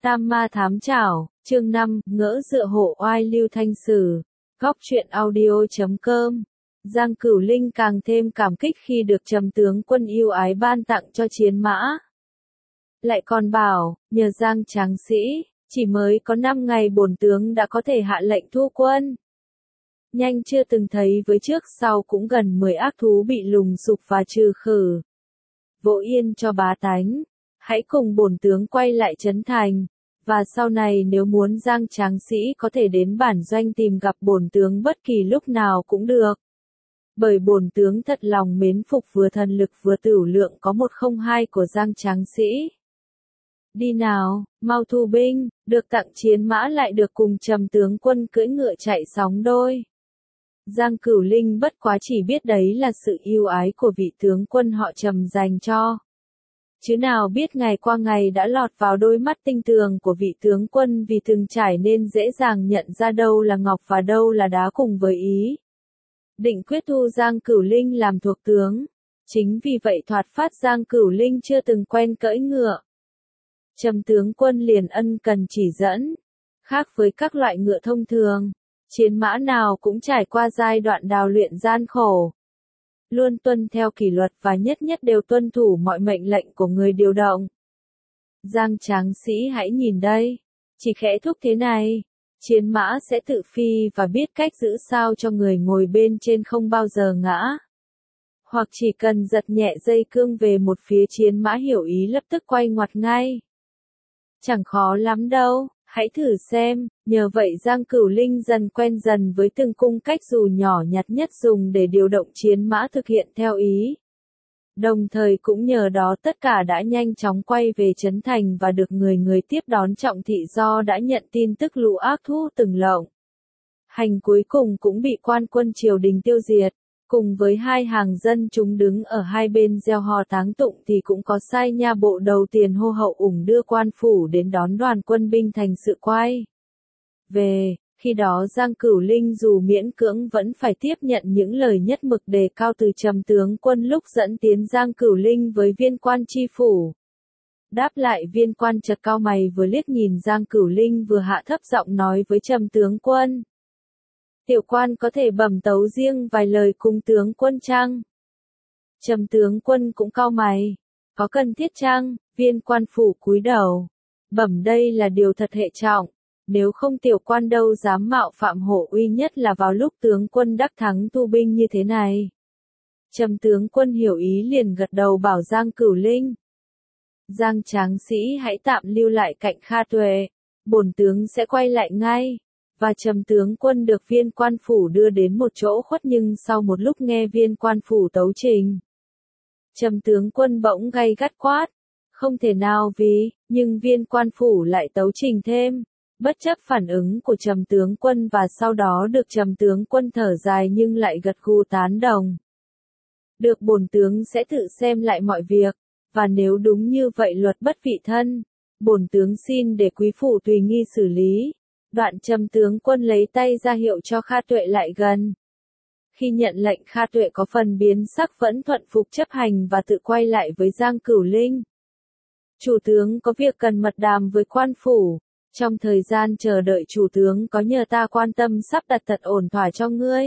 Tam ma thám chảo, chương 5, ngỡ dựa hộ oai Lưu Thanh Sử. Góc truyện audio.com. Giang Cửu Linh càng thêm cảm kích khi được Trầm tướng quân yêu ái ban tặng cho chiến mã. Lại còn bảo, nhờ Giang tráng sĩ, chỉ mới có 5 ngày bổn tướng đã có thể hạ lệnh thu quân. Nhanh chưa từng thấy với trước sau cũng gần 10 ác thú bị lùng sục và trừ khử. Vỗ yên cho bá tánh, hãy cùng bổn tướng quay lại trấn thành, và sau này nếu muốn Giang tráng sĩ có thể đến bản doanh tìm gặp bổn tướng bất kỳ lúc nào cũng được. Bởi bổn tướng thật lòng mến phục vừa thần lực vừa tửu lượng có 102 của Giang tráng sĩ. Đi nào, mau thu binh, được tặng chiến mã lại được cùng Trầm tướng quân cưỡi ngựa chạy sóng đôi. Giang Cửu Linh bất quá chỉ biết đấy là sự yêu ái của vị tướng quân họ Trầm dành cho. Chứ nào biết ngày qua ngày đã lọt vào đôi mắt tinh tường của vị tướng quân vì từng trải nên dễ dàng nhận ra đâu là ngọc và đâu là đá cùng với ý. Định quyết thu Giang Cửu Linh làm thuộc tướng. Chính vì vậy thoạt phát Giang Cửu Linh chưa từng quen cưỡi ngựa. Trầm tướng quân liền ân cần chỉ dẫn. Khác với các loại ngựa thông thường, chiến mã nào cũng trải qua giai đoạn đào luyện gian khổ. Luôn tuân theo kỷ luật và nhất nhất đều tuân thủ mọi mệnh lệnh của người điều động. Giang tráng sĩ hãy nhìn đây, chỉ khẽ thúc thế này, chiến mã sẽ tự phi và biết cách giữ sao cho người ngồi bên trên không bao giờ ngã. Hoặc chỉ cần giật nhẹ dây cương về một phía chiến mã hiểu ý lập tức quay ngoặt ngay. Chẳng khó lắm đâu, hãy thử xem, nhờ vậy Giang Cửu Linh dần quen dần với từng cung cách dù nhỏ nhặt nhất dùng để điều động chiến mã thực hiện theo ý. Đồng thời cũng nhờ đó tất cả đã nhanh chóng quay về trấn thành và được người tiếp đón trọng thị do đã nhận tin tức lũ ác thú từng lộng hành cuối cùng cũng bị quan quân triều đình tiêu diệt. Cùng với hai hàng dân chúng đứng ở hai bên gieo hò táng tụng thì cũng có sai nha bộ đầu tiền hô hậu ủng đưa quan phủ đến đón đoàn quân binh thành sự quay về. Khi đó Giang Cửu Linh dù miễn cưỡng vẫn phải tiếp nhận những lời nhất mực đề cao từ Trầm tướng quân lúc dẫn tiến Giang Cửu Linh với viên quan tri phủ. Đáp lại viên quan chợt cau mày vừa liếc nhìn Giang Cửu Linh vừa hạ thấp giọng nói với Trầm tướng quân. Tiểu quan có thể bẩm tấu riêng vài lời cùng tướng quân chăng? Trầm tướng quân cũng cau mày. Có cần thiết chăng? Viên quan phủ cúi đầu. Bẩm đây là điều thật hệ trọng. Nếu không tiểu quan đâu dám mạo phạm hộ uy nhất là vào lúc tướng quân đắc thắng tu binh như thế này. Trầm tướng quân hiểu ý liền gật đầu bảo Giang Cửu Linh. Giang tráng sĩ hãy tạm lưu lại cạnh Kha Tuệ. Bổn tướng sẽ quay lại ngay. Và Trầm tướng quân được viên quan phủ đưa đến một chỗ khuất nhưng sau một lúc nghe viên quan phủ tấu trình. Trầm tướng quân bỗng gay gắt quát. Không thể nào vì, nhưng viên quan phủ lại tấu trình thêm. Bất chấp phản ứng của Trầm tướng quân và sau đó được Trầm tướng quân thở dài nhưng lại gật gù tán đồng. Được bổn tướng sẽ tự xem lại mọi việc, và nếu đúng như vậy luật bất vị thân, bổn tướng xin để quý phủ tùy nghi xử lý. Đoạn Trầm tướng quân lấy tay ra hiệu cho Kha Tuệ lại gần. Khi nhận lệnh Kha Tuệ có phần biến sắc vẫn thuận phục chấp hành và tự quay lại với Giang Cửu Linh. Chủ tướng có việc cần mật đàm với quan phủ. Trong thời gian chờ đợi chủ tướng có nhờ ta quan tâm sắp đặt thật ổn thỏa cho ngươi.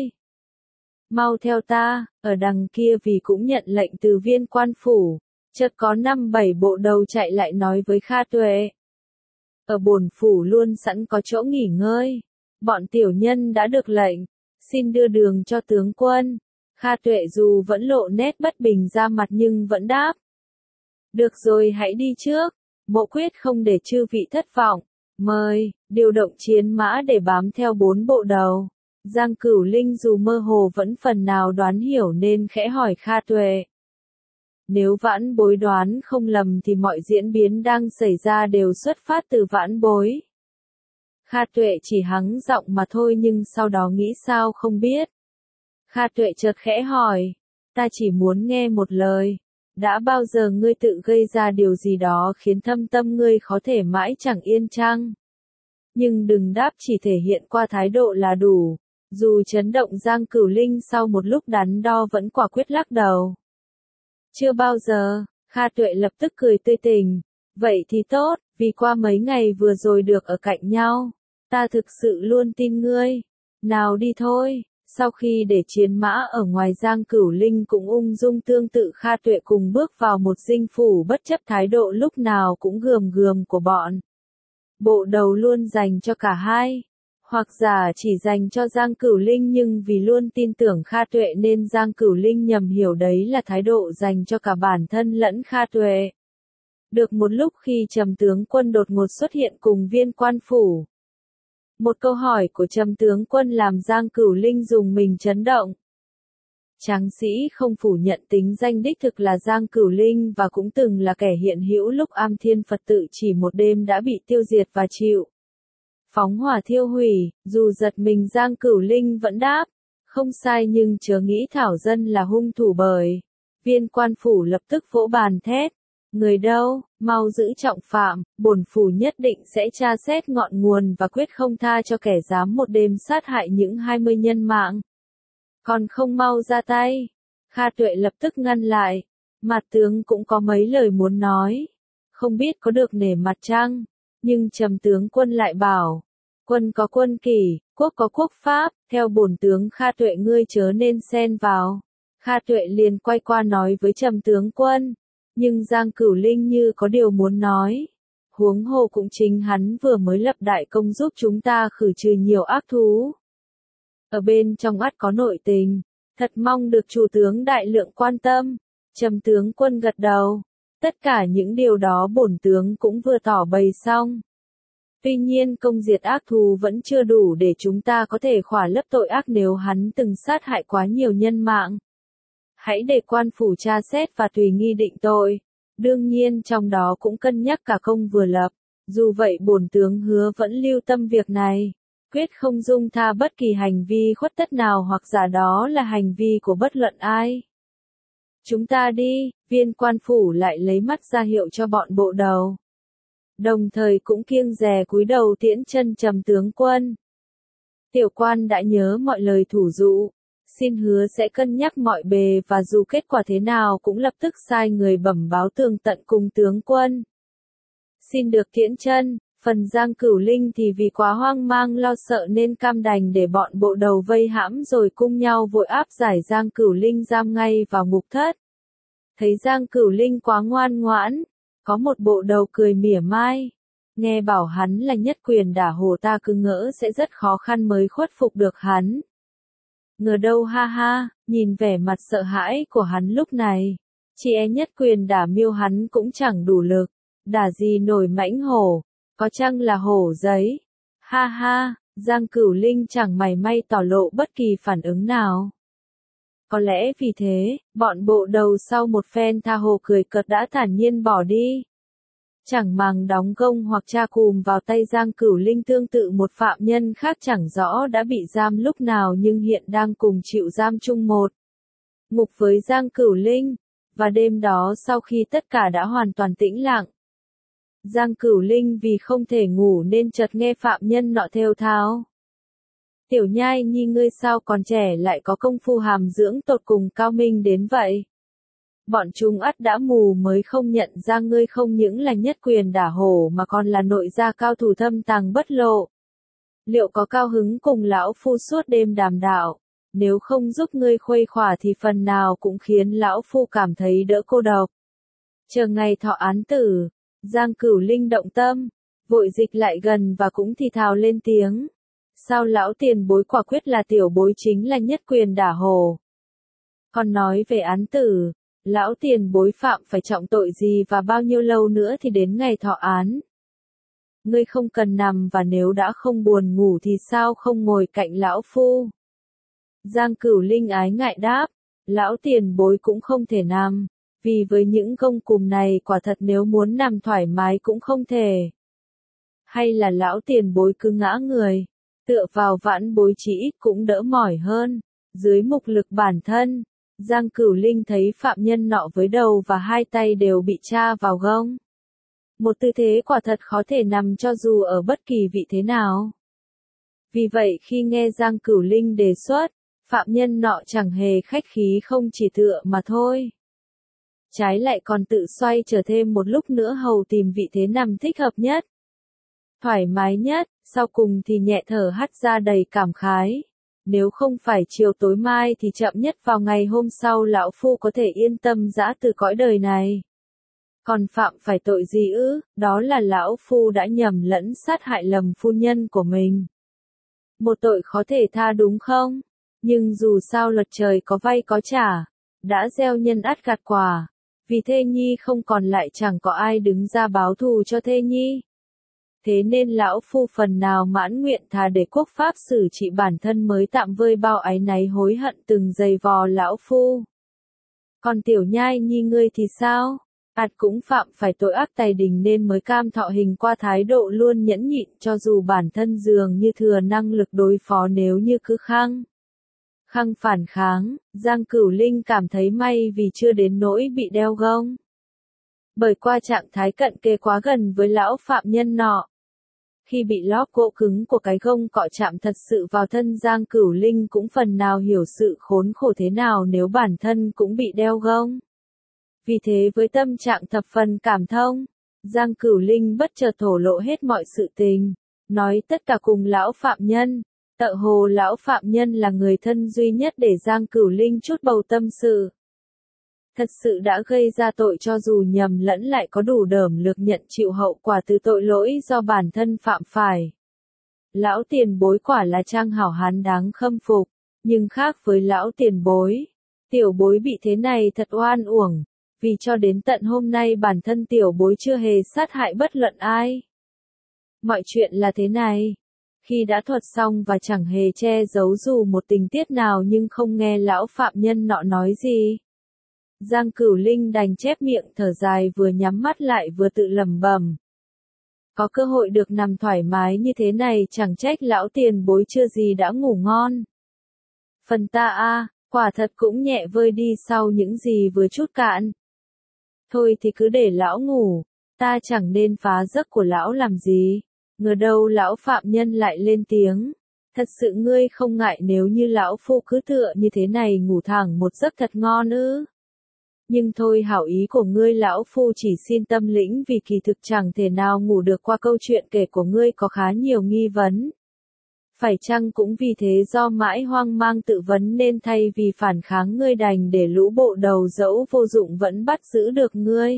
Mau theo ta, ở đằng kia vì cũng nhận lệnh từ viên quan phủ. Chợt có 5-7 bộ đầu chạy lại nói với Kha Tuệ. Ở bổn phủ luôn sẵn có chỗ nghỉ ngơi. Bọn tiểu nhân đã được lệnh, xin đưa đường cho tướng quân. Kha Tuệ dù vẫn lộ nét bất bình ra mặt nhưng vẫn đáp. Được rồi hãy đi trước, mộ quyết không để chư vị thất vọng. Mời, điều động chiến mã để bám theo 4 bộ đầu. Giang Cửu Linh dù mơ hồ vẫn phần nào đoán hiểu nên khẽ hỏi Kha Tuệ. Nếu vãn bối đoán không lầm thì mọi diễn biến đang xảy ra đều xuất phát từ vãn bối. Kha Tuệ chỉ hắng giọng mà thôi nhưng sau đó nghĩ sao không biết. Kha Tuệ chợt khẽ hỏi, ta chỉ muốn nghe một lời. Đã bao giờ ngươi tự gây ra điều gì đó khiến thâm tâm ngươi khó thể mãi chẳng yên chăng? Nhưng đừng đáp chỉ thể hiện qua thái độ là đủ. Dù chấn động Giang Cửu Linh sau một lúc đắn đo vẫn quả quyết lắc đầu. Chưa bao giờ, Kha Tuệ lập tức cười tươi tỉnh. Vậy thì tốt, Vì qua mấy ngày vừa rồi được ở cạnh nhau, ta thực sự luôn tin ngươi. Nào đi thôi. Sau khi để chiến mã ở ngoài, Giang Cửu Linh cũng ung dung tương tự Kha Tuệ cùng bước vào một dinh phủ, bất chấp thái độ lúc nào cũng gườm gườm của bọn bộ đầu luôn dành cho cả hai. Hoặc giả chỉ dành cho Giang Cửu Linh, nhưng vì luôn tin tưởng Kha Tuệ nên Giang Cửu Linh nhầm hiểu đấy là thái độ dành cho cả bản thân lẫn Kha Tuệ. Được một lúc, khi Trầm tướng quân đột ngột xuất hiện cùng Viên Quan phủ, một câu hỏi của Trầm tướng quân làm Giang Cửu Linh dùng mình chấn động. Tráng sĩ không phủ nhận tính danh đích thực là Giang Cửu Linh và cũng từng là kẻ hiện hữu lúc Am Thiên Phật tự chỉ một đêm đã bị tiêu diệt và chịu phóng hỏa thiêu hủy. Dù giật mình, Giang Cửu Linh vẫn đáp, không sai, nhưng chớ nghĩ thảo dân là hung thủ. Bởi Viên Quan phủ lập tức vỗ bàn thét, người đâu, mau giữ trọng phạm, bổn phủ nhất định sẽ tra xét ngọn nguồn và quyết không tha cho kẻ dám một đêm sát hại những 20 nhân mạng. Còn không mau ra tay. Kha Tuệ lập tức ngăn lại. Mặt tướng cũng có mấy lời muốn nói, không biết có được nể mặt chăng? Nhưng Trầm tướng quân lại bảo, quân có quân kỷ, quốc có quốc pháp, theo bổn tướng Kha Tuệ ngươi chớ nên xen vào. Kha Tuệ liền quay qua nói với Trầm tướng quân, nhưng Giang Cửu Linh như có điều muốn nói. Huống hồ cũng chính hắn vừa mới lập đại công giúp chúng ta khử trừ nhiều ác thú. Ở bên trong ắt có nội tình, thật mong được chủ tướng đại lượng quan tâm. Trầm tướng quân gật đầu. Tất cả những điều đó bổn tướng cũng vừa tỏ bày xong. Tuy nhiên công diệt ác thú vẫn chưa đủ để chúng ta có thể khỏa lấp tội ác nếu hắn từng sát hại quá nhiều nhân mạng. Hãy để quan phủ tra xét và tùy nghi định tội. Đương nhiên trong đó cũng cân nhắc cả công vừa lập. Dù vậy bổn tướng hứa vẫn lưu tâm việc này. Quyết không dung tha bất kỳ hành vi khuất tất nào, hoặc giả đó là hành vi của bất luận ai. Chúng ta đi. Viên Quan phủ lại lấy mắt ra hiệu cho bọn bộ đầu. Đồng thời cũng kiêng dè cúi đầu tiễn chân Trầm tướng quân. Tiểu quan đã nhớ mọi lời thủ dụ. Xin hứa sẽ cân nhắc mọi bề và dù kết quả thế nào cũng lập tức sai người bẩm báo tường tận cùng tướng quân. Xin được tiễn chân. Phần Giang Cửu Linh thì vì quá hoang mang lo sợ nên cam đành để bọn bộ đầu vây hãm rồi cung nhau vội áp giải Giang Cửu Linh giam ngay vào ngục thất. Thấy Giang Cửu Linh quá ngoan ngoãn, có một bộ đầu cười mỉa mai. Nghe bảo hắn là nhất quyền đả hồ, ta cứ ngỡ sẽ rất khó khăn mới khuất phục được hắn. Ngờ đâu ha ha, nhìn vẻ mặt sợ hãi của hắn lúc này. Chỉ e nhất quyền đả miêu hắn cũng chẳng đủ lực. Đả gì nổi mãnh hổ. Có chăng là hổ giấy? Ha ha, Giang Cửu Linh chẳng mảy may tỏ lộ bất kỳ phản ứng nào. Có lẽ vì thế, bọn bộ đầu sau một phen tha hồ cười cợt đã thản nhiên bỏ đi. Chẳng màng đóng gông hoặc tra cùm vào tay Giang Cửu Linh, tương tự một phạm nhân khác chẳng rõ đã bị giam lúc nào nhưng hiện đang cùng chịu giam chung một ngục với Giang Cửu Linh. Và đêm đó sau khi tất cả đã hoàn toàn tĩnh lặng, Giang Cửu Linh vì không thể ngủ nên chợt nghe phạm nhân nọ thều thào. Tiểu nhai nhi, ngươi sao còn trẻ lại có công phu hàm dưỡng tột cùng cao minh đến vậy? Bọn chúng ắt đã mù mới không nhận ra ngươi không những là nhất quyền đả hổ mà còn là nội gia cao thủ thâm tàng bất lộ. Liệu có cao hứng cùng lão phu suốt đêm đàm đạo? Nếu không giúp ngươi khuây khỏa thì phần nào cũng khiến lão phu cảm thấy đỡ cô độc. Chờ ngày thọ án tử. Giang Cửu Linh động tâm, vội dịch lại gần và cũng thì thào lên tiếng. Sao lão tiền bối quả quyết là tiểu bối chính là nhất quyền đả hồ? Còn nói về án tử, lão tiền bối phạm phải trọng tội gì và bao nhiêu lâu nữa thì đến ngày thọ án? Ngươi không cần nằm, và nếu đã không buồn ngủ thì sao không ngồi cạnh lão phu? Giang Cửu Linh ái ngại đáp, lão tiền bối cũng không thể nằm. Vì với những công cùm này quả thật nếu muốn nằm thoải mái cũng không thể. Hay là lão tiền bối cứ ngã người, tựa vào vãn bối chỉ ít cũng đỡ mỏi hơn. Dưới mục lực bản thân, Giang Cửu Linh thấy phạm nhân nọ với đầu và hai tay đều bị tra vào gông. Một tư thế quả thật khó thể nằm cho dù ở bất kỳ vị thế nào. Vì vậy khi nghe Giang Cửu Linh đề xuất, phạm nhân nọ chẳng hề khách khí, không chỉ tựa mà thôi. trái lại còn tự xoay trở thêm một lúc nữa hầu tìm vị thế nằm thích hợp nhất, thoải mái nhất, sau cùng thì nhẹ thở hắt ra đầy cảm khái. Nếu không phải chiều tối mai thì chậm nhất vào ngày hôm sau lão phu có thể yên tâm giã từ cõi đời này. Còn phạm phải tội gì ư, đó là lão phu đã nhầm lẫn sát hại lầm phu nhân của mình. Một tội khó thể tha đúng không? Nhưng dù sao luật trời có vay có trả, đã gieo nhân ắt gặt quả, vì thê nhi không còn lại chẳng có ai đứng ra báo thù cho thê nhi. Thế nên lão phu phần nào mãn nguyện thà để quốc pháp xử trị bản thân mới tạm vơi bao áy náy hối hận từng giày vò lão phu. Còn tiểu nhai nhi ngươi thì sao? Ắt cũng phạm phải tội ác tày đình nên mới cam thọ hình qua thái độ luôn nhẫn nhịn cho dù bản thân dường như thừa năng lực đối phó nếu như cứ khăng phản kháng, Giang Cửu Linh cảm thấy may vì chưa đến nỗi bị đeo gông. Bởi qua trạng thái cận kề quá gần với lão phạm nhân nọ. Khi bị lóp gỗ cứng của cái gông cọ chạm thật sự vào thân Giang Cửu Linh cũng phần nào hiểu sự khốn khổ thế nào nếu bản thân cũng bị đeo gông. Vì thế với tâm trạng thập phần cảm thông, Giang Cửu Linh bất chợt thổ lộ hết mọi sự tình, nói tất cả cùng lão phạm nhân. Tợ hồ lão phạm nhân là người thân duy nhất để Giang Cửu Linh chút bầu tâm sự. Thật sự đã gây ra tội cho dù nhầm lẫn lại có đủ đởm lực nhận chịu hậu quả từ tội lỗi do bản thân phạm phải. Lão tiền bối quả là trang hảo hán đáng khâm phục, nhưng khác với lão tiền bối, tiểu bối bị thế này thật oan uổng, vì cho đến tận hôm nay bản thân tiểu bối chưa hề sát hại bất luận ai. Mọi chuyện là thế này. Khi đã thuật xong và chẳng hề che giấu dù một tình tiết nào nhưng không nghe lão phạm nhân nọ nói gì. Giang Cửu Linh đành chép miệng thở dài vừa nhắm mắt lại vừa tự lẩm bẩm. Có cơ hội được nằm thoải mái như thế này chẳng trách lão tiền bối chưa gì đã ngủ ngon. Phần ta quả thật cũng nhẹ vơi đi sau những gì vừa chút cạn. Thôi thì cứ để lão ngủ, ta chẳng nên phá giấc của lão làm gì. Ngờ đâu lão phạm nhân lại lên tiếng. Thật sự ngươi không ngại nếu như lão phu cứ tựa như thế này ngủ thẳng một giấc thật ngon ư? Nhưng thôi hảo ý của ngươi lão phu chỉ xin tâm lĩnh vì kỳ thực chẳng thể nào ngủ được qua câu chuyện kể của ngươi có khá nhiều nghi vấn. Phải chăng cũng vì thế do mãi hoang mang tự vấn nên thay vì phản kháng ngươi đành để lũ bộ đầu dẫu vô dụng vẫn bắt giữ được ngươi.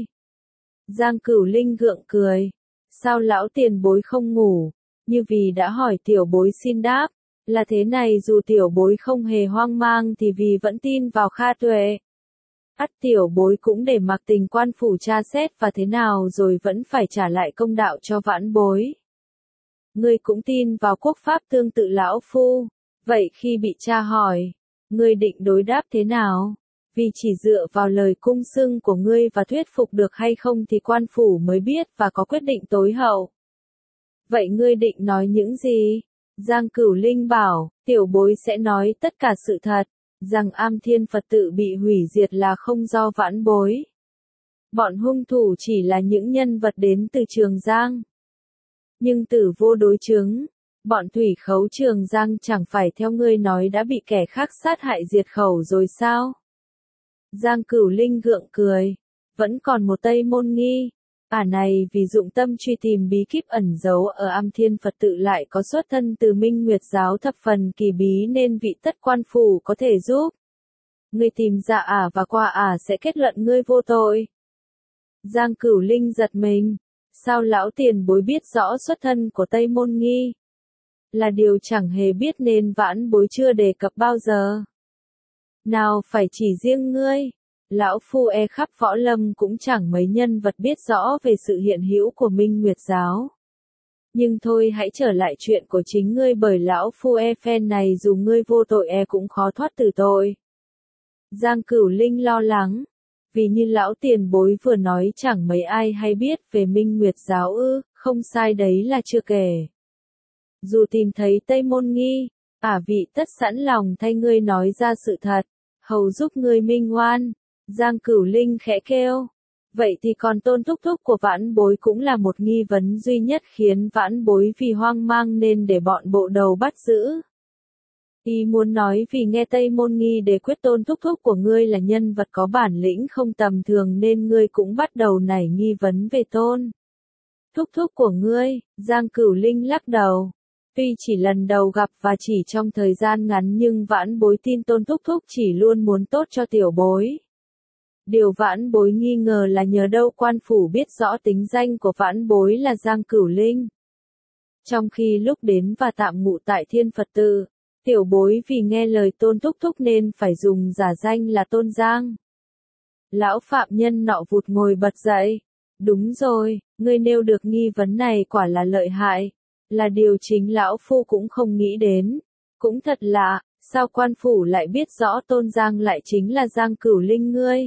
Giang Cửu Linh gượng cười. Sao lão tiền bối không ngủ? Như vì đã hỏi tiểu bối xin đáp. Là thế này dù tiểu bối không hề hoang mang thì vì vẫn tin vào Kha Tuệ. Ắt tiểu bối cũng để mặc tình quan phủ tra xét và thế nào rồi vẫn phải trả lại công đạo cho vãn bối. Ngươi cũng tin vào quốc pháp tương tự lão phu. Vậy khi bị tra hỏi, ngươi định đối đáp thế nào? Vì chỉ dựa vào lời cung xưng của ngươi và thuyết phục được hay không thì quan phủ mới biết và có quyết định tối hậu. Vậy ngươi định nói những gì? Giang Cửu Linh bảo, tiểu bối sẽ nói tất cả sự thật, rằng Am Thiên Phật tự bị hủy diệt là không do vãn bối. Bọn hung thủ chỉ là những nhân vật đến từ Trường Giang. Nhưng tử vô đối chứng, bọn thủy khấu Trường Giang chẳng phải theo ngươi nói đã bị kẻ khác sát hại diệt khẩu rồi sao? Giang Cửu Linh gượng cười. Vẫn còn một Tây Môn Nghi. Này vì dụng tâm truy tìm bí kíp ẩn giấu ở Am Thiên Phật tự lại có xuất thân từ Minh Nguyệt giáo thập phần kỳ bí nên vị tất quan phủ có thể giúp. Ngươi tìm ra và qua sẽ kết luận ngươi vô tội. Giang Cửu Linh giật mình. Sao lão tiền bối biết rõ xuất thân của Tây Môn Nghi? Là điều chẳng hề biết nên vãn bối chưa đề cập bao giờ. Nào phải chỉ riêng ngươi, lão phu khắp võ lâm cũng chẳng mấy nhân vật biết rõ về sự hiện hữu của Minh Nguyệt giáo. Nhưng thôi hãy trở lại chuyện của chính ngươi bởi lão phu phen này dù ngươi vô tội cũng khó thoát từ tội. Giang Cửu Linh lo lắng, vì như lão tiền bối vừa nói chẳng mấy ai hay biết về Minh Nguyệt giáo ư, không sai đấy là chưa kể. Dù tìm thấy Tây Môn Nghi, vị tất sẵn lòng thay ngươi nói ra sự thật, hầu giúp ngươi minh oan. Giang Cửu Linh khẽ kêu. Vậy thì còn tôn thúc thúc của vãn bối cũng là một nghi vấn duy nhất khiến vãn bối vì hoang mang nên để bọn bộ đầu bắt giữ. Ý muốn nói vì nghe Tây Môn Nghi Đế quyết tôn thúc thúc của ngươi là nhân vật có bản lĩnh không tầm thường nên ngươi cũng bắt đầu nảy nghi vấn về tôn thúc thúc của ngươi. Giang Cửu Linh lắc đầu. Tuy chỉ lần đầu gặp và chỉ trong thời gian ngắn nhưng vãn bối tin tôn thúc thúc chỉ luôn muốn tốt cho tiểu bối. Điều vãn bối nghi ngờ là nhờ đâu quan phủ biết rõ tính danh của vãn bối là Giang Cửu Linh. Trong khi lúc đến và tạm ngụ tại Thiên Phật Tự, tiểu bối vì nghe lời tôn thúc thúc nên phải dùng giả danh là Tôn Giang. Lão phạm nhân nọ vụt ngồi bật dậy. Đúng rồi, ngươi nêu được nghi vấn này quả là lợi hại. Là điều chính lão phu cũng không nghĩ đến. Cũng thật lạ, sao quan phủ lại biết rõ Tôn Giang lại chính là Giang Cửu Linh ngươi?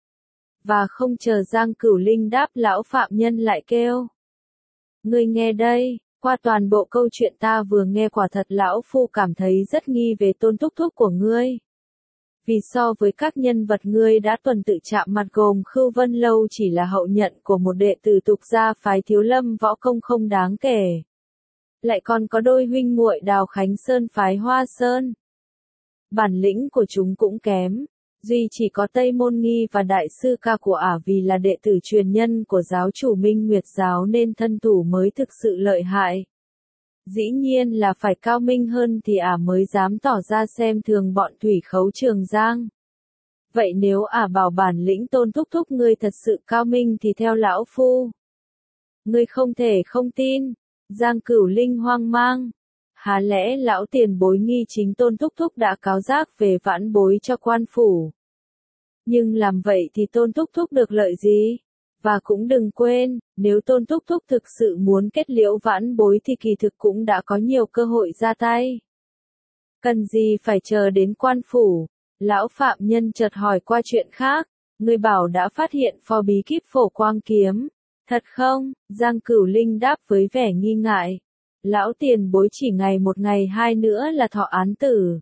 Và không chờ Giang Cửu Linh đáp lão phạm nhân lại kêu. Ngươi nghe đây, qua toàn bộ câu chuyện ta vừa nghe quả thật lão phu cảm thấy rất nghi về tôn thúc thúc của ngươi. Vì so với các nhân vật ngươi đã tuần tự chạm mặt gồm Khưu Vân Lâu chỉ là hậu nhận của một đệ tử tục gia phái Thiếu Lâm võ công không đáng kể. Lại còn có đôi huynh muội Đào Khánh Sơn phái Hoa Sơn. Bản lĩnh của chúng cũng kém. Duy chỉ có Tây Môn Nghi và Đại sư Ca của ả vì là đệ tử truyền nhân của giáo chủ Minh Nguyệt giáo nên thân thủ mới thực sự lợi hại. Dĩ nhiên là phải cao minh hơn thì ả mới dám tỏ ra xem thường bọn thủy khấu Trường Giang. Vậy nếu ả bảo bản lĩnh tôn thúc thúc ngươi thật sự cao minh thì theo lão phu. Ngươi không thể không tin. Giang Cửu Linh hoang mang. Há lẽ lão tiền bối nghi chính tôn thúc thúc đã cáo giác về vãn bối cho quan phủ. Nhưng làm vậy thì tôn thúc thúc được lợi gì? Và cũng đừng quên, nếu tôn thúc thúc thực sự muốn kết liễu vãn bối thì kỳ thực cũng đã có nhiều cơ hội ra tay. Cần gì phải chờ đến quan phủ? Lão phạm nhân chợt hỏi qua chuyện khác. Người bảo đã phát hiện phò bí kíp Phổ Quang kiếm. Thật không? Giang Cửu Linh đáp với vẻ nghi ngại. Lão tiền bối chỉ ngày một ngày hai nữa là thọ án tử.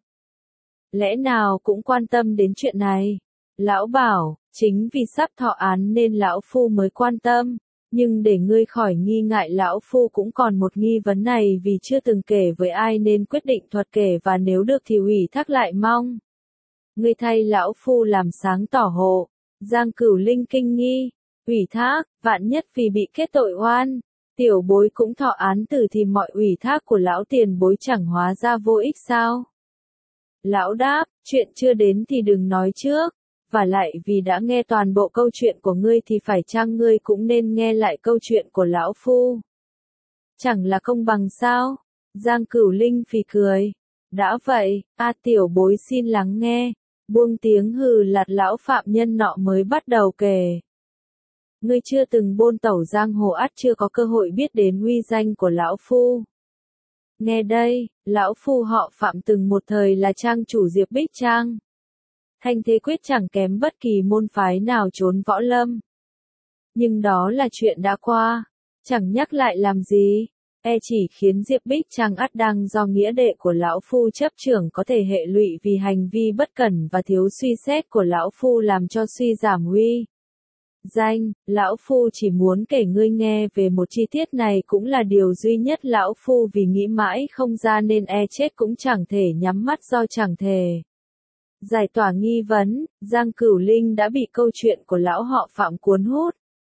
Lẽ nào cũng quan tâm đến chuyện này? Lão bảo, chính vì sắp thọ án nên lão phu mới quan tâm. Nhưng để ngươi khỏi nghi ngại lão phu cũng còn một nghi vấn này vì chưa từng kể với ai nên quyết định thuật kể và nếu được thì ủy thác lại mong. Ngươi thay lão phu làm sáng tỏ hộ. Giang Cửu Linh kinh nghi. Ủy thác, vạn nhất vì bị kết tội oan. Tiểu bối cũng thọ án tử thì mọi ủy thác của lão tiền bối chẳng hóa ra vô ích sao? Lão đáp, chuyện chưa đến thì đừng nói trước. Và lại vì đã nghe toàn bộ câu chuyện của ngươi thì phải chăng ngươi cũng nên nghe lại câu chuyện của lão phu. Chẳng là công bằng sao? Giang Cửu Linh phì cười. Đã vậy, tiểu bối xin lắng nghe. Buông tiếng hừ lạt lão phạm nhân nọ mới bắt đầu kể. Ngươi chưa từng bôn tẩu giang hồ ắt chưa có cơ hội biết đến uy danh của lão phu. Nghe đây, lão phu họ Phạm từng một thời là trang chủ Diệp Bích Trang. Thanh thế quyết chẳng kém bất kỳ môn phái nào trốn võ lâm. Nhưng đó là chuyện đã qua, chẳng nhắc lại làm gì, chỉ khiến Diệp Bích Trang ắt đang do nghĩa đệ của lão phu chấp trưởng có thể hệ lụy vì hành vi bất cẩn và thiếu suy xét của lão phu làm cho suy giảm uy danh. Lão phu chỉ muốn kể ngươi nghe về một chi tiết này cũng là điều duy nhất lão phu vì nghĩ mãi không ra nên chết cũng chẳng thể nhắm mắt do chẳng thể giải tỏa nghi vấn. Giang Cửu Linh đã bị câu chuyện của lão họ Phạm cuốn hút.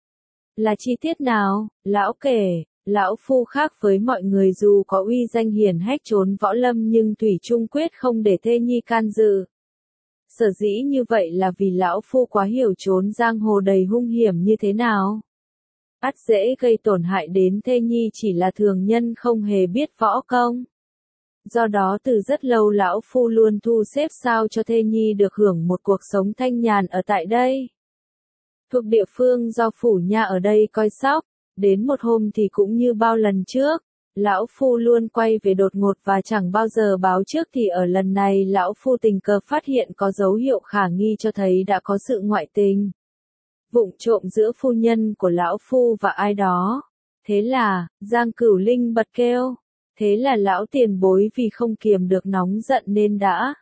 Là chi tiết nào? Lão kể, lão phu khác với mọi người dù có uy danh hiển hách trốn võ lâm nhưng thủy chung quyết không để thê nhi can dự. Sở dĩ như vậy là vì lão phu quá hiểu trốn giang hồ đầy hung hiểm như thế nào. Ắt dễ gây tổn hại đến thê nhi chỉ là thường nhân không hề biết võ công. Do đó từ rất lâu lão phu luôn thu xếp sao cho thê nhi được hưởng một cuộc sống thanh nhàn ở tại đây. Thuộc địa phương do phủ nha ở đây coi sóc, đến một hôm thì cũng như bao lần trước. Lão phu luôn quay về đột ngột và chẳng bao giờ báo trước thì ở lần này lão phu tình cờ phát hiện có dấu hiệu khả nghi cho thấy đã có sự ngoại tình. Vụng trộm giữa phu nhân của lão phu và ai đó. Thế là, Giang Cửu Linh bật kêu. Thế là lão tiền bối vì không kiềm được nóng giận nên đã.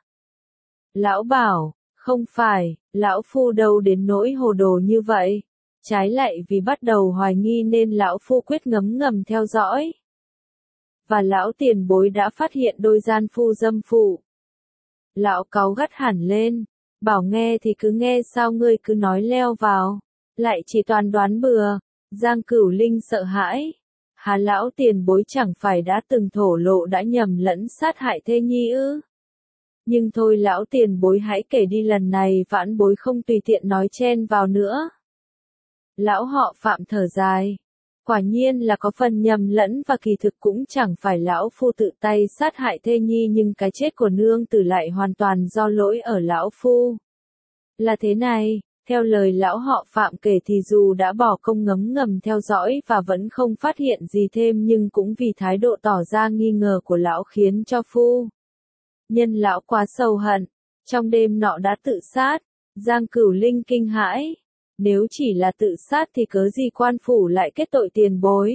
Lão bảo, không phải, lão phu đâu đến nỗi hồ đồ như vậy. Trái lại vì bắt đầu hoài nghi nên lão phu quyết ngấm ngầm theo dõi. Và lão tiền bối đã phát hiện đôi gian phu dâm phụ. Lão cáu gắt hẳn lên, bảo nghe thì cứ nghe, sao ngươi cứ nói leo vào, lại chỉ toàn đoán bừa. Giang Cửu Linh sợ hãi. Hà lão tiền bối chẳng phải đã từng thổ lộ đã nhầm lẫn sát hại thê nhi ư? Nhưng thôi lão tiền bối hãy kể đi, lần này vãn bối không tùy tiện nói chen vào nữa. Lão họ Phạm thở dài. Quả nhiên là có phần nhầm lẫn, và kỳ thực cũng chẳng phải lão phu tự tay sát hại thê nhi, nhưng cái chết của nương tử lại hoàn toàn do lỗi ở lão phu. Là thế này, theo lời lão họ Phạm kể thì dù đã bỏ công ngấm ngầm theo dõi và vẫn không phát hiện gì thêm, nhưng cũng vì thái độ tỏ ra nghi ngờ của lão khiến cho phu nhân lão quá sầu hận, trong đêm nọ đã tự sát. Giang Cửu Linh kinh hãi. Nếu chỉ là tự sát thì cớ gì quan phủ lại kết tội tiền bối?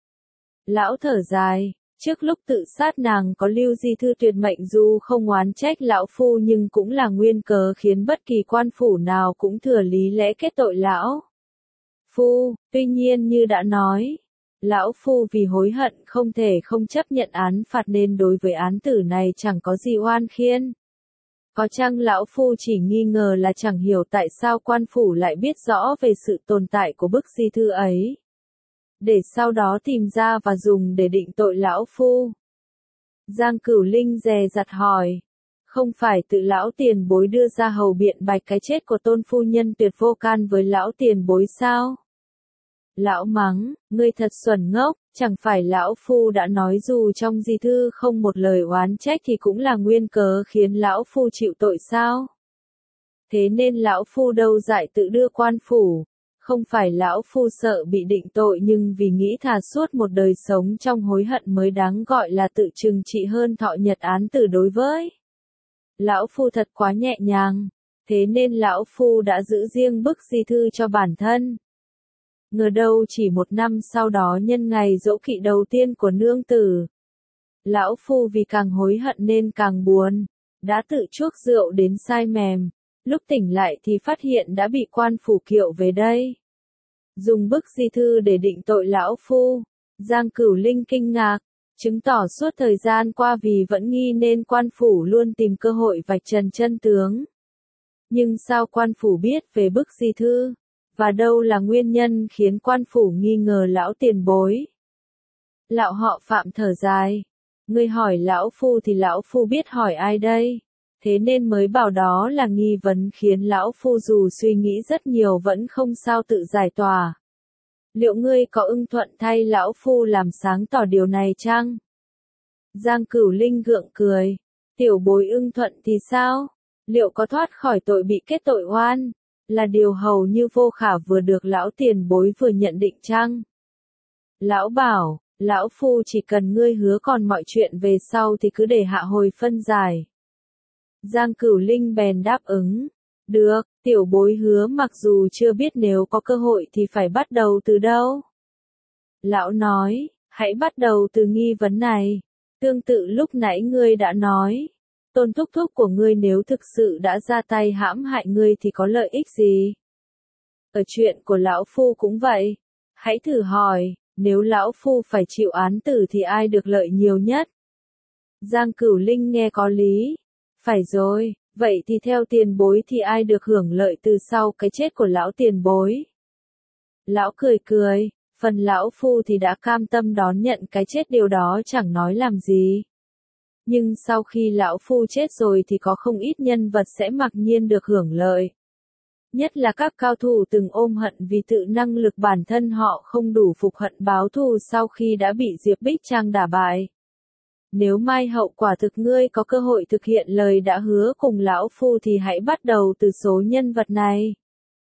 Lão thở dài, trước lúc tự sát nàng có lưu di thư tuyệt mệnh, dù không oán trách lão phu nhưng cũng là nguyên cớ khiến bất kỳ quan phủ nào cũng thừa lý lẽ kết tội lão phu. Tuy nhiên như đã nói, lão phu vì hối hận không thể không chấp nhận án phạt, nên đối với án tử này chẳng có gì oan khiên. Có chăng lão phu chỉ nghi ngờ là chẳng hiểu tại sao quan phủ lại biết rõ về sự tồn tại của bức di thư ấy, để sau đó tìm ra và dùng để định tội lão phu. Giang Cửu Linh dè dặt hỏi, không phải tự lão tiền bối đưa ra hầu biện bạch cái chết của tôn phu nhân tuyệt vô can với lão tiền bối sao? Lão mắng, ngươi thật xuẩn ngốc, chẳng phải lão phu đã nói dù trong di thư không một lời oán trách thì cũng là nguyên cớ khiến lão phu chịu tội sao? Thế nên lão phu đâu dại tự đưa quan phủ, không phải lão phu sợ bị định tội, nhưng vì nghĩ thà suốt một đời sống trong hối hận mới đáng gọi là tự trừng trị hơn thọ nhật án tử đối với lão phu thật quá nhẹ nhàng, thế nên lão phu đã giữ riêng bức di thư cho bản thân. Ngờ đâu chỉ một năm sau đó, nhân ngày giỗ kỵ đầu tiên của nương tử, lão phu vì càng hối hận nên càng buồn, đã tự chuốc rượu đến say mềm, lúc tỉnh lại thì phát hiện đã bị quan phủ kiệu về đây, dùng bức di thư để định tội lão phu. Giang Cửu Linh kinh ngạc, chứng tỏ suốt thời gian qua vì vẫn nghi nên quan phủ luôn tìm cơ hội vạch trần chân tướng. Nhưng sao quan phủ biết về bức di thư? Và đâu là nguyên nhân khiến quan phủ nghi ngờ lão tiền bối? Lão họ Phạm thở dài. Ngươi hỏi lão phu thì lão phu biết hỏi ai đây? Thế nên mới bảo đó là nghi vấn khiến lão phu dù suy nghĩ rất nhiều vẫn không sao tự giải tỏa. Liệu ngươi có ưng thuận thay lão phu làm sáng tỏ điều này chăng? Giang Cửu Linh gượng cười. Tiểu bối ưng thuận thì sao? Liệu có thoát khỏi tội bị kết tội oan? Là điều hầu như vô khả vừa được lão tiền bối vừa nhận định chăng? Lão bảo, lão phu chỉ cần ngươi hứa, còn mọi chuyện về sau thì cứ để hạ hồi phân giải. Giang Cửu Linh bèn đáp ứng. Được, tiểu bối hứa, mặc dù chưa biết nếu có cơ hội thì phải bắt đầu từ đâu. Lão nói, hãy bắt đầu từ nghi vấn này. Tương tự lúc nãy ngươi đã nói, tôn thúc thúc của ngươi nếu thực sự đã ra tay hãm hại ngươi thì có lợi ích gì? Ở chuyện của lão phu cũng vậy. Hãy thử hỏi, nếu lão phu phải chịu án tử thì ai được lợi nhiều nhất? Giang Cửu Linh nghe có lý. Phải rồi, vậy thì theo tiền bối thì ai được hưởng lợi từ sau cái chết của lão tiền bối? Lão cười cười, phần lão phu thì đã cam tâm đón nhận cái chết, điều đó chẳng nói làm gì. Nhưng sau khi lão phu chết rồi thì có không ít nhân vật sẽ mặc nhiên được hưởng lợi. Nhất là các cao thủ từng ôm hận vì tự năng lực bản thân họ không đủ phục hận báo thù sau khi đã bị Diệp Bích Trang đả bại. Nếu mai hậu quả thực ngươi có cơ hội thực hiện lời đã hứa cùng lão phu thì hãy bắt đầu từ số nhân vật này.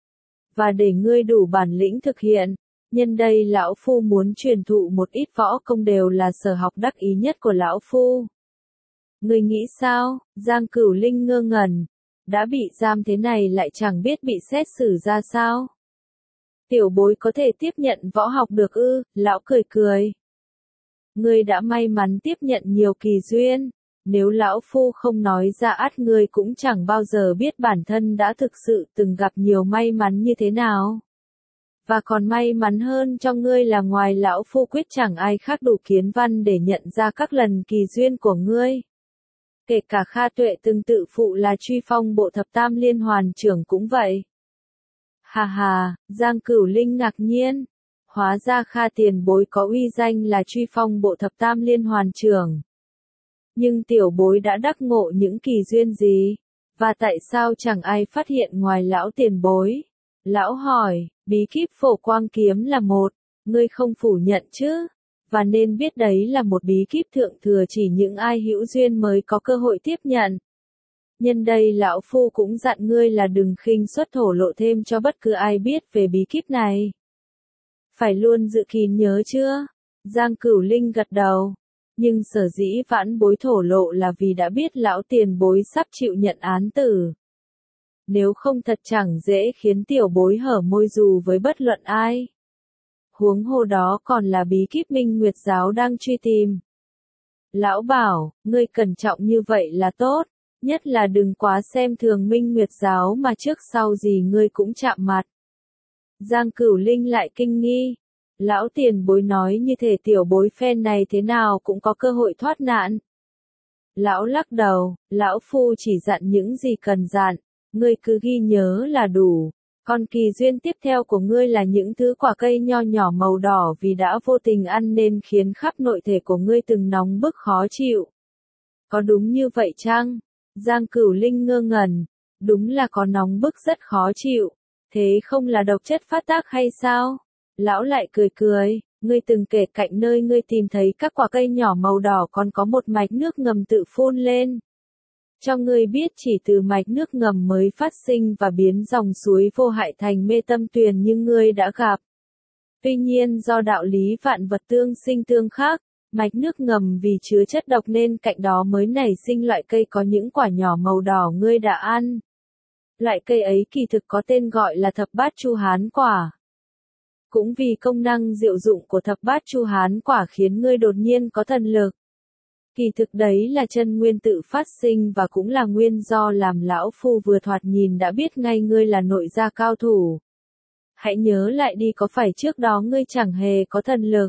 Và để ngươi đủ bản lĩnh thực hiện, nhân đây lão phu muốn truyền thụ một ít võ công đều là sở học đắc ý nhất của lão phu. Ngươi nghĩ sao? Giang Cửu Linh ngơ ngẩn. Đã bị giam thế này lại chẳng biết bị xét xử ra sao? Tiểu bối có thể tiếp nhận võ học được ư? Lão cười cười. Ngươi đã may mắn tiếp nhận nhiều kỳ duyên. Nếu lão phu không nói ra ắt ngươi cũng chẳng bao giờ biết bản thân đã thực sự từng gặp nhiều may mắn như thế nào. Và còn may mắn hơn cho ngươi là ngoài lão phu quyết chẳng ai khác đủ kiến văn để nhận ra các lần kỳ duyên của ngươi. Kể cả Kha Tuệ từng tự phụ là truy phong bộ thập tam liên hoàn trưởng cũng vậy. Hà hà, Giang Cửu Linh ngạc nhiên. Hóa ra Kha tiền bối có uy danh là truy phong bộ thập tam liên hoàn trưởng. Nhưng tiểu bối đã đắc ngộ những kỳ duyên gì? Và tại sao chẳng ai phát hiện ngoài lão tiền bối? Lão hỏi, bí kíp Phổ Quang kiếm là một, ngươi không phủ nhận chứ? Và nên biết đấy là một bí kíp thượng thừa chỉ những ai hữu duyên mới có cơ hội tiếp nhận. Nhân đây lão phu cũng dặn ngươi là đừng khinh suất thổ lộ thêm cho bất cứ ai biết về bí kíp này. Phải luôn giữ kín nhớ chưa? Giang Cửu Linh gật đầu. Nhưng sở dĩ vãn bối thổ lộ là vì đã biết lão tiền bối sắp chịu nhận án tử. Nếu không thật chẳng dễ khiến tiểu bối hở môi dù với bất luận ai. Huống hồ đó còn là bí kíp Minh Nguyệt giáo đang truy tìm. Lão bảo, ngươi cẩn trọng như vậy là tốt, nhất là đừng quá xem thường Minh Nguyệt giáo mà trước sau gì ngươi cũng chạm mặt. Giang Cửu Linh lại kinh nghi. Lão tiền bối nói như thể tiểu bối phen này thế nào cũng có cơ hội thoát nạn. Lão lắc đầu, lão phu chỉ dặn những gì cần dặn, ngươi cứ ghi nhớ là đủ. Còn kỳ duyên tiếp theo của ngươi là những thứ quả cây nho nhỏ màu đỏ vì đã vô tình ăn nên khiến khắp nội thể của ngươi từng nóng bức khó chịu. Có đúng như vậy chăng? Giang Cửu Linh ngơ ngẩn, đúng là có nóng bức rất khó chịu, thế không là độc chất phát tác hay sao? Lão lại cười cười, ngươi từng kể cạnh nơi ngươi tìm thấy các quả cây nhỏ màu đỏ còn có một mạch nước ngầm tự phun lên. Cho ngươi biết chỉ từ mạch nước ngầm mới phát sinh và biến dòng suối vô hại thành mê tâm tuyền như ngươi đã gặp. Tuy nhiên do đạo lý vạn vật tương sinh tương khắc, mạch nước ngầm vì chứa chất độc nên cạnh đó mới nảy sinh loại cây có những quả nhỏ màu đỏ ngươi đã ăn. Loại cây ấy kỳ thực có tên gọi là thập bát chu hán quả. Cũng vì công năng diệu dụng của thập bát chu hán quả khiến ngươi đột nhiên có thần lực. Kỳ thực đấy là chân nguyên tự phát sinh và cũng là nguyên do làm lão phu vừa thoạt nhìn đã biết ngay ngươi là nội gia cao thủ. Hãy nhớ lại đi, có phải trước đó ngươi chẳng hề có thần lực?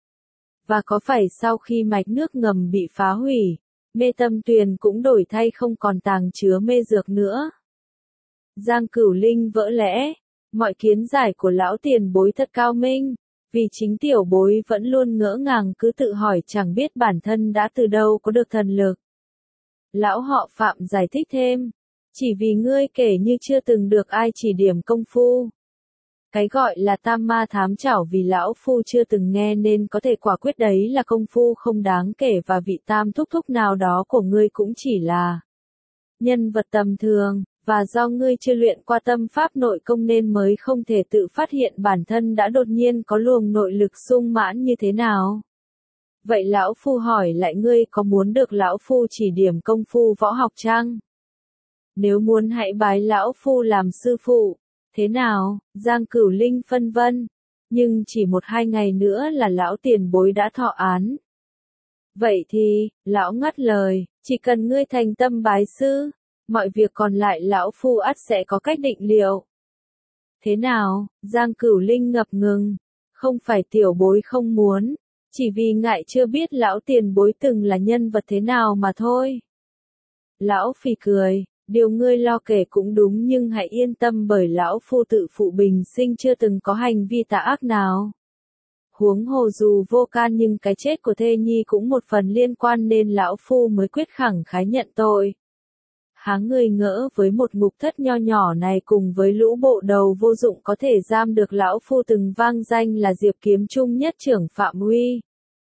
Và có phải sau khi mạch nước ngầm bị phá hủy, mê tâm tuyền cũng đổi thay không còn tàng chứa mê dược nữa? Giang Cửu Linh vỡ lẽ, mọi kiến giải của lão tiền bối thật cao minh, vì chính tiểu bối vẫn luôn ngỡ ngàng cứ tự hỏi chẳng biết bản thân đã từ đâu có được thần lực. Lão họ Phạm giải thích thêm, chỉ vì ngươi kể như chưa từng được ai chỉ điểm công phu. Cái gọi là tam ma thám chảo vì lão phu chưa từng nghe nên có thể quả quyết đấy là công phu không đáng kể và vị tam thúc thúc nào đó của ngươi cũng chỉ là nhân vật tầm thường. Và do ngươi chưa luyện qua tâm pháp nội công nên mới không thể tự phát hiện bản thân đã đột nhiên có luồng nội lực sung mãn như thế nào. Vậy lão phu hỏi lại ngươi có muốn được lão phu chỉ điểm công phu võ học chăng? Nếu muốn hãy bái lão phu làm sư phụ. Thế nào? Giang Cửu Linh phân vân. Nhưng chỉ 1-2 ngày nữa là lão tiền bối đã thọ án. Vậy thì, lão ngắt lời, chỉ cần ngươi thành tâm bái sư, mọi việc còn lại lão phu ắt sẽ có cách định liệu. Thế nào? Giang Cửu Linh ngập ngừng. Không phải tiểu bối không muốn, chỉ vì ngại chưa biết lão tiền bối từng là nhân vật thế nào mà thôi. Lão phì cười, điều ngươi lo kể cũng đúng nhưng hãy yên tâm bởi lão phu tự phụ bình sinh chưa từng có hành vi tà ác nào. Huống hồ dù vô can nhưng cái chết của thê nhi cũng một phần liên quan nên lão phu mới quyết khẳng khái nhận tội. Háng người ngỡ với một ngục thất nho nhỏ này cùng với lũ bộ đầu vô dụng có thể giam được lão phu từng vang danh là Diệp Kiếm Trung nhất trưởng Phạm Uy.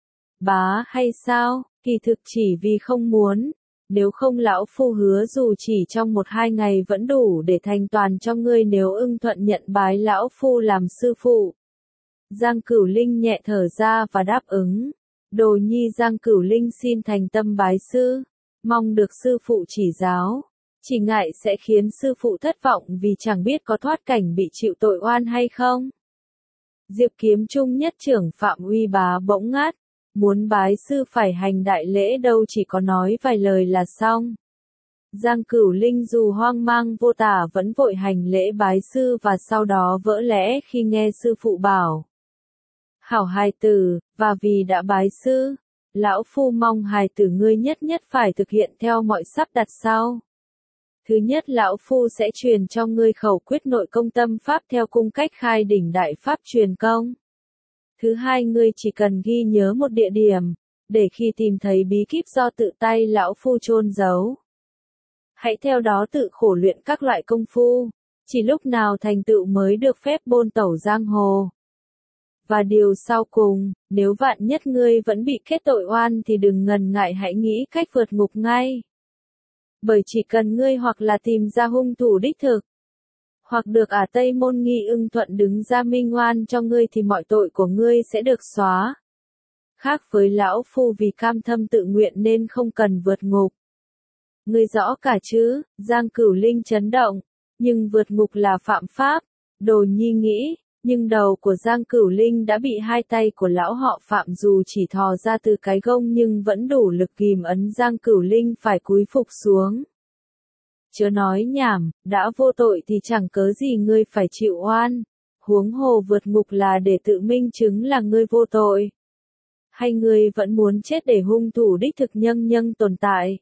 Bá hay sao? Kỳ thực chỉ vì không muốn. Nếu không lão phu hứa dù chỉ trong 1-2 ngày vẫn đủ để thành toàn cho ngươi nếu ưng thuận nhận bái lão phu làm sư phụ. Giang Cửu Linh nhẹ thở ra và đáp ứng. Đồ nhi Giang Cửu Linh xin thành tâm bái sư, mong được sư phụ chỉ giáo. Chỉ ngại sẽ khiến sư phụ thất vọng vì chẳng biết có thoát cảnh bị chịu tội oan hay không. Diệp Kiếm Trung nhất trưởng Phạm Uy bá bỗng ngắt, muốn bái sư phải hành đại lễ đâu chỉ có nói vài lời là xong. Giang Cửu Linh dù hoang mang vô tả vẫn vội hành lễ bái sư và sau đó vỡ lẽ khi nghe sư phụ bảo. Hảo hài tử, và vì đã bái sư, Lão Phu mong hài tử ngươi nhất nhất phải thực hiện theo mọi sắp đặt sau. Thứ nhất, Lão Phu sẽ truyền cho ngươi khẩu quyết nội công tâm pháp theo cung cách khai đỉnh đại pháp truyền công. Thứ hai, ngươi chỉ cần ghi nhớ một địa điểm, để khi tìm thấy bí kíp do tự tay Lão Phu chôn giấu. Hãy theo đó tự khổ luyện các loại công phu, chỉ lúc nào thành tựu mới được phép bôn tẩu giang hồ. Và điều sau cùng, nếu vạn nhất ngươi vẫn bị kết tội oan thì đừng ngần ngại, hãy nghĩ cách vượt ngục ngay. Bởi chỉ cần ngươi hoặc là tìm ra hung thủ đích thực, hoặc được Tây Môn Nghi ưng thuận đứng ra minh oan cho ngươi thì mọi tội của ngươi sẽ được xóa. Khác với Lão Phu vì cam thâm tự nguyện nên không cần vượt ngục. Ngươi rõ cả chứ? Giang Cửu Linh chấn động. Nhưng vượt ngục là phạm pháp. Đồ Nhi nghĩ, nhưng đầu của Giang Cửu Linh đã bị hai tay của lão họ Phạm dù chỉ thò ra từ cái gông nhưng vẫn đủ lực kìm ấn Giang Cửu Linh phải cúi phục xuống. Chớ nói nhảm, đã vô tội thì chẳng cớ gì ngươi phải chịu oan. Huống hồ vượt ngục là để tự minh chứng là ngươi vô tội. Hay ngươi vẫn muốn chết để hung thủ đích thực nhân tồn tại?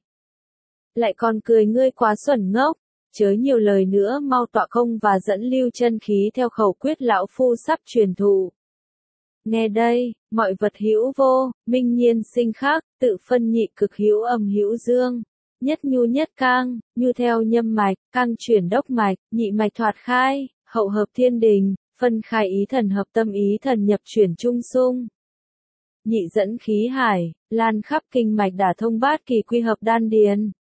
Lại còn cười ngươi quá xuẩn ngốc. Chớ nhiều lời nữa, mau tọa công và dẫn lưu chân khí theo khẩu quyết Lão Phu sắp truyền thụ. Nghe đây, mọi vật hữu vô, minh nhiên sinh khác, tự phân nhị cực hữu âm hữu dương. Nhất nhu nhất cang, nhu theo nhâm mạch, cang chuyển đốc mạch, nhị mạch thoạt khai, hậu hợp thiên đình, phân khai ý thần hợp tâm ý thần nhập chuyển trung sung. Nhị dẫn khí hải, lan khắp kinh mạch đả thông bát kỳ quy hợp đan điền.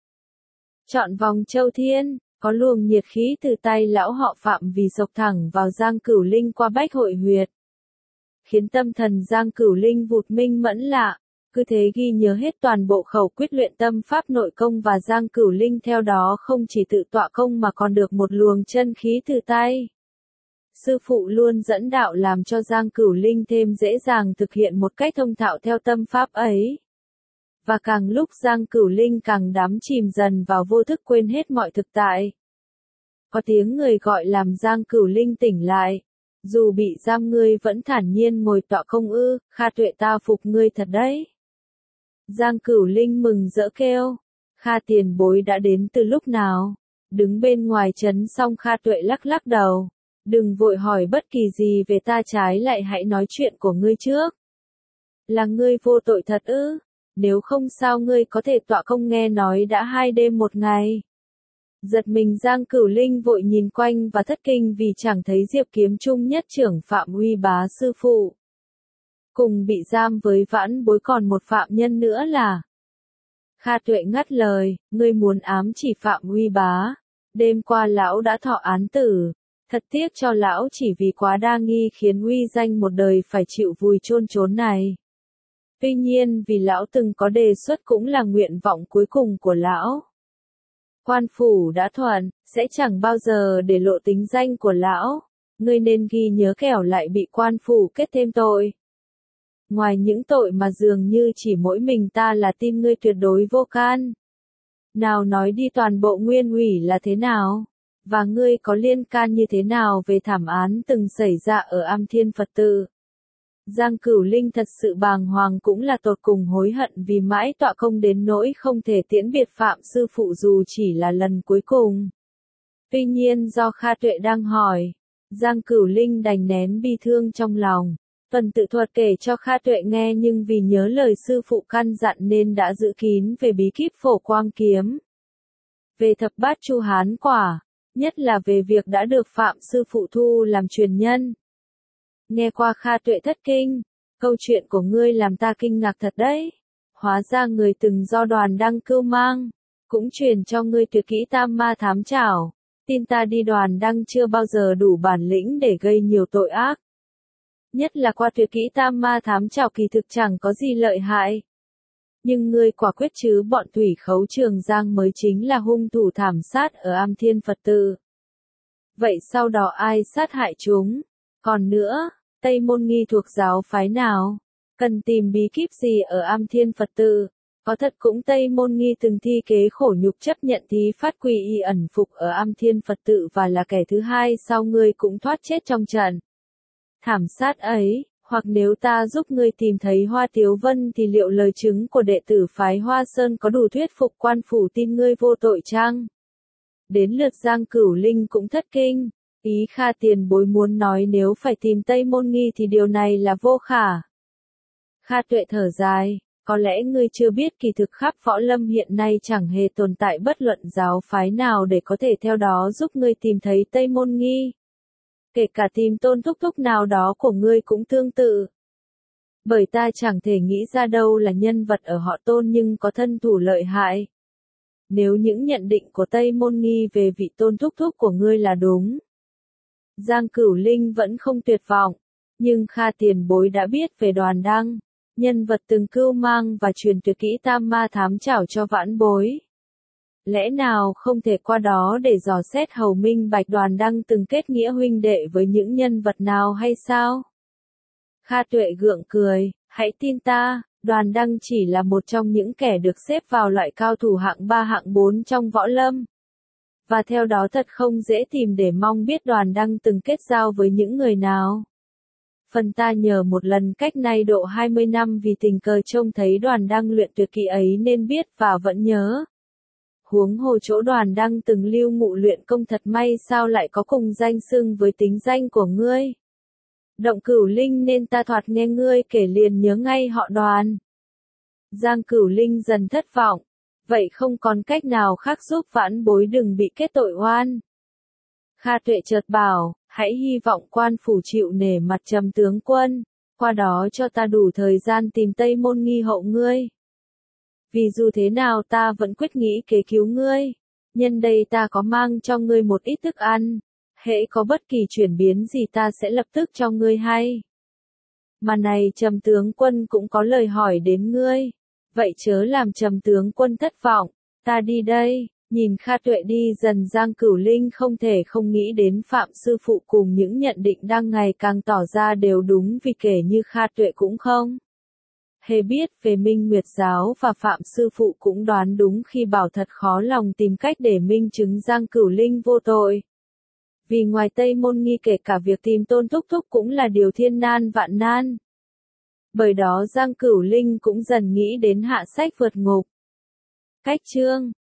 Chọn vòng châu thiên, có luồng nhiệt khí từ tay lão họ Phạm vì sộc thẳng vào Giang Cửu Linh qua bách hội huyệt. Khiến tâm thần Giang Cửu Linh vụt minh mẫn lạ. Cứ thế ghi nhớ hết toàn bộ khẩu quyết luyện tâm pháp nội công và Giang Cửu Linh theo đó không chỉ tự tọa công mà còn được một luồng chân khí từ tay. Sư phụ luôn dẫn đạo làm cho Giang Cửu Linh thêm dễ dàng thực hiện một cách thông thạo theo tâm pháp ấy. Và càng lúc Giang Cửu Linh càng đắm chìm dần vào vô thức quên hết mọi thực tại. Có tiếng người gọi làm Giang Cửu Linh tỉnh lại. Dù bị giam ngươi vẫn thản nhiên ngồi tọa công ư? Kha Tuệ ta phục ngươi thật đấy. Giang Cửu Linh mừng rỡ kêu. Kha tiền bối đã đến từ lúc nào? Đứng bên ngoài trấn xong Kha Tuệ lắc lắc đầu. Đừng vội hỏi bất kỳ gì về ta, trái lại hãy nói chuyện của ngươi trước. Là ngươi vô tội thật ư? Nếu không sao ngươi có thể tọa công, nghe nói đã 2 đêm 1 ngày. Giật mình Giang Cửu Linh vội nhìn quanh và thất kinh vì chẳng thấy Diệp Kiếm Trung nhất trưởng Phạm Uy Bá sư phụ. Cùng bị giam với vãn bối còn một phạm nhân nữa là. Kha Tuệ ngắt lời, ngươi muốn ám chỉ Phạm Uy Bá. Đêm qua lão đã thọ án tử. Thật tiếc cho lão chỉ vì quá đa nghi khiến uy danh một đời phải chịu vùi chôn trốn này. Tuy nhiên vì lão từng có đề xuất cũng là nguyện vọng cuối cùng của lão. Quan phủ đã thuận, sẽ chẳng bao giờ để lộ tính danh của lão. Ngươi nên ghi nhớ kẻo lại bị quan phủ kết thêm tội. Ngoài những tội mà dường như chỉ mỗi mình ta là tin ngươi tuyệt đối vô can. Nào nói đi, toàn bộ Nguyên Ủy là thế nào? Và ngươi có liên can như thế nào về thảm án từng xảy ra ở Am Thiên Phật Tự? Giang Cửu Linh thật sự bàng hoàng cũng là tột cùng hối hận vì mãi tọa công đến nỗi không thể tiễn biệt Phạm sư phụ dù chỉ là lần cuối cùng. Tuy nhiên do Kha Tuệ đang hỏi, Giang Cửu Linh đành nén bi thương trong lòng. Tuần tự thuật kể cho Kha Tuệ nghe nhưng vì nhớ lời sư phụ căn dặn nên đã giữ kín về bí kíp Phổ Quang Kiếm. Về thập bát chu hán quả, nhất là về việc đã được Phạm sư phụ thu làm truyền nhân. Nghe qua Kha Tuệ thất kinh, câu chuyện của ngươi làm ta kinh ngạc thật đấy. Hóa ra người từng do Đoàn Đăng cưu mang, cũng truyền cho ngươi tuyệt kỹ Tam Ma Thám Chảo. Tin ta đi, Đoàn Đăng chưa bao giờ đủ bản lĩnh để gây nhiều tội ác. Nhất là qua tuyệt kỹ Tam Ma Thám Chảo kỳ thực chẳng có gì lợi hại. Nhưng ngươi quả quyết chứ, bọn Thủy Khấu Trường Giang mới chính là hung thủ thảm sát ở Am Thiên Phật Tự. Vậy sau đó ai sát hại chúng? Còn nữa, Tây Môn Nghi thuộc giáo phái nào? Cần tìm bí kíp gì ở Am Thiên Phật Tự? Có thật cũng Tây Môn Nghi từng thi kế khổ nhục chấp nhận thí phát quy y ẩn phục ở Am Thiên Phật Tự và là kẻ thứ hai sau ngươi cũng thoát chết trong trận thảm sát ấy? Hoặc nếu ta giúp ngươi tìm thấy Hoa Tiếu Vân thì liệu lời chứng của đệ tử phái Hoa Sơn có đủ thuyết phục quan phủ tin ngươi vô tội chăng? Đến lượt Giang Cửu Linh cũng thất kinh. Ý Kha tiền bối muốn nói nếu phải tìm Tây Môn Nghi thì điều này là vô khả. Kha Tuệ thở dài, có lẽ ngươi chưa biết kỳ thực khắp võ lâm hiện nay chẳng hề tồn tại bất luận giáo phái nào để có thể theo đó giúp ngươi tìm thấy Tây Môn Nghi. Kể cả tìm Tôn thúc thúc nào đó của ngươi cũng tương tự. Bởi ta chẳng thể nghĩ ra đâu là nhân vật ở họ Tôn nhưng có thân thủ lợi hại. Nếu những nhận định của Tây Môn Nghi về vị Tôn thúc thúc của ngươi là đúng. Giang Cửu Linh vẫn không tuyệt vọng, nhưng Kha tiền bối đã biết về Đoàn Đăng, nhân vật từng cưu mang và truyền tuyệt kỹ tam ma thám trảo cho vãn bối. Lẽ nào không thể qua đó để dò xét hầu minh bạch Đoàn Đăng từng kết nghĩa huynh đệ với những nhân vật nào hay sao? Kha Tuệ gượng cười, hãy tin ta, Đoàn Đăng chỉ là một trong những kẻ được xếp vào loại cao thủ hạng 3 hạng 4 trong võ lâm. Và theo đó thật không dễ tìm để mong biết Đoàn Đăng từng kết giao với những người nào. Phần ta nhờ một lần cách nay độ 20 năm vì tình cờ trông thấy Đoàn Đăng luyện tuyệt kỹ ấy nên biết và vẫn nhớ. Huống hồ chỗ Đoàn Đăng từng lưu ngụ luyện công thật may sao lại có cùng danh xưng với tính danh của ngươi. Động Cửu Linh nên ta thoạt nghe ngươi kể liền nhớ ngay họ Đoàn. Giang Cửu Linh dần thất vọng. Vậy không còn cách nào khác giúp vãn bối đừng bị kết tội oan. Kha Tuệ chợt bảo, hãy hy vọng quan phủ chịu nể mặt Trầm tướng quân, qua đó cho ta đủ thời gian tìm Tây Môn Nghi hậu ngươi. Vì dù thế nào ta vẫn quyết nghĩ kế cứu ngươi. Nhân đây ta có mang cho ngươi một ít thức ăn. Hễ có bất kỳ chuyển biến gì ta sẽ lập tức cho ngươi hay. Mà này Trầm tướng quân cũng có lời hỏi đến ngươi. Vậy chớ làm Trầm tướng quân thất vọng. Ta đi đây. Nhìn Kha Tuệ đi dần Giang Cửu Linh không thể không nghĩ đến Phạm sư phụ cùng những nhận định đang ngày càng tỏ ra đều đúng vì kể như Kha Tuệ cũng không hề biết về Minh Nguyệt giáo và Phạm sư phụ cũng đoán đúng khi bảo thật khó lòng tìm cách để minh chứng Giang Cửu Linh vô tội. Vì ngoài Tây Môn Nghi kể cả việc tìm Tôn thúc thúc cũng là điều thiên nan vạn nan. Bởi đó Giang Cửu Linh cũng dần nghĩ đến hạ sách vượt ngục. Cách chương